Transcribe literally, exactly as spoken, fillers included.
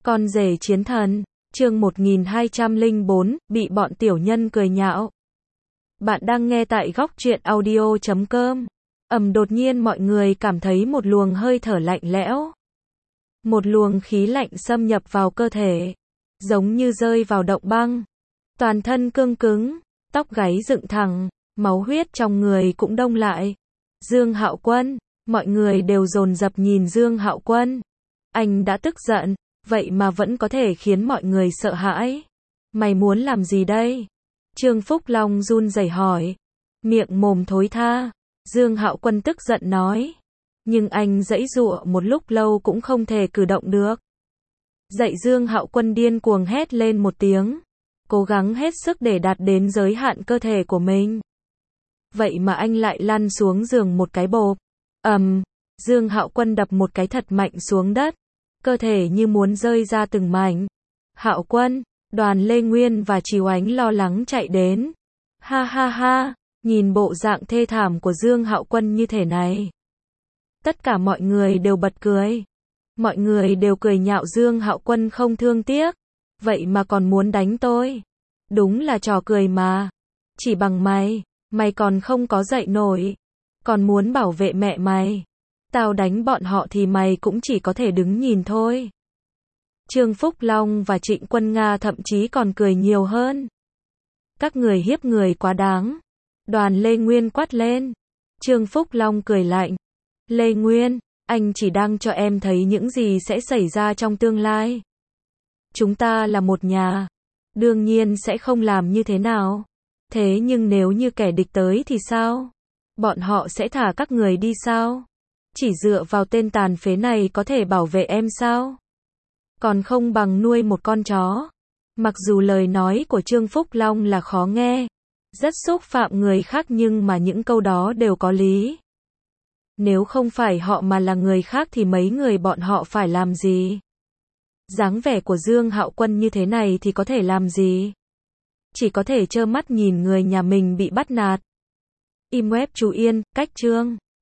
Con rể chiến thần, chương một nghìn hai trăm lẻ bốn, bị bọn tiểu nhân cười nhạo. Bạn đang nghe tại góc truyện audio chấm com. Ầm đột nhiên mọi người cảm thấy một luồng hơi thở lạnh lẽo. Một luồng khí lạnh xâm nhập vào cơ thể, giống như rơi vào động băng. Toàn thân cương cứng, tóc gáy dựng thẳng, máu huyết trong người cũng đông lại. Dương Hạo Quân, mọi người đều dồn dập nhìn Dương Hạo Quân. Anh đã tức giận, vậy mà vẫn có thể khiến mọi người sợ hãi. Mày muốn làm gì đây? Trương Phúc Long run rẩy hỏi. Miệng mồm thối tha. Dương Hạo Quân tức giận nói. Nhưng anh giãy giụa một lúc lâu cũng không thể cử động được. Dậy Dương Hạo Quân điên cuồng hét lên một tiếng. Cố gắng hết sức để đạt đến giới hạn cơ thể của mình. Vậy mà anh lại lăn xuống giường một cái bộp. Ầm, um, Dương Hạo Quân đập một cái thật mạnh xuống đất. Cơ thể như muốn rơi ra từng mảnh. Hạo Quân, Đoàn Lê Nguyên và Trìu Ánh lo lắng chạy đến. Ha ha ha, nhìn bộ dạng thê thảm của Dương Hạo Quân như thế này. Tất cả mọi người đều bật cười. Mọi người đều cười nhạo Dương Hạo Quân không thương tiếc. Vậy mà còn muốn đánh tôi. Đúng là trò cười mà. Chỉ bằng mày, mày còn không có dậy nổi. Còn muốn bảo vệ mẹ mày. Tao đánh bọn họ thì mày cũng chỉ có thể đứng nhìn thôi. Trương Phúc Long và Trịnh Quân Nga thậm chí còn cười nhiều hơn. Các người hiếp người quá đáng. Đoàn Lê Nguyên quát lên. Trương Phúc Long cười lạnh. Lê Nguyên, anh chỉ đang cho em thấy những gì sẽ xảy ra trong tương lai. Chúng ta là một nhà. Đương nhiên sẽ không làm như thế nào. Thế nhưng nếu như kẻ địch tới thì sao? Bọn họ sẽ thả các người đi sao? Chỉ dựa vào tên tàn phế này có thể bảo vệ em sao? Còn không bằng nuôi một con chó. Mặc dù lời nói của Trương Phúc Long là khó nghe, rất xúc phạm người khác nhưng mà những câu đó đều có lý. Nếu không phải họ mà là người khác thì mấy người bọn họ phải làm gì? Dáng vẻ của Dương Hạo Quân như thế này thì có thể làm gì? Chỉ có thể trơ mắt nhìn người nhà mình bị bắt nạt. Im web chú Yên, cách chương.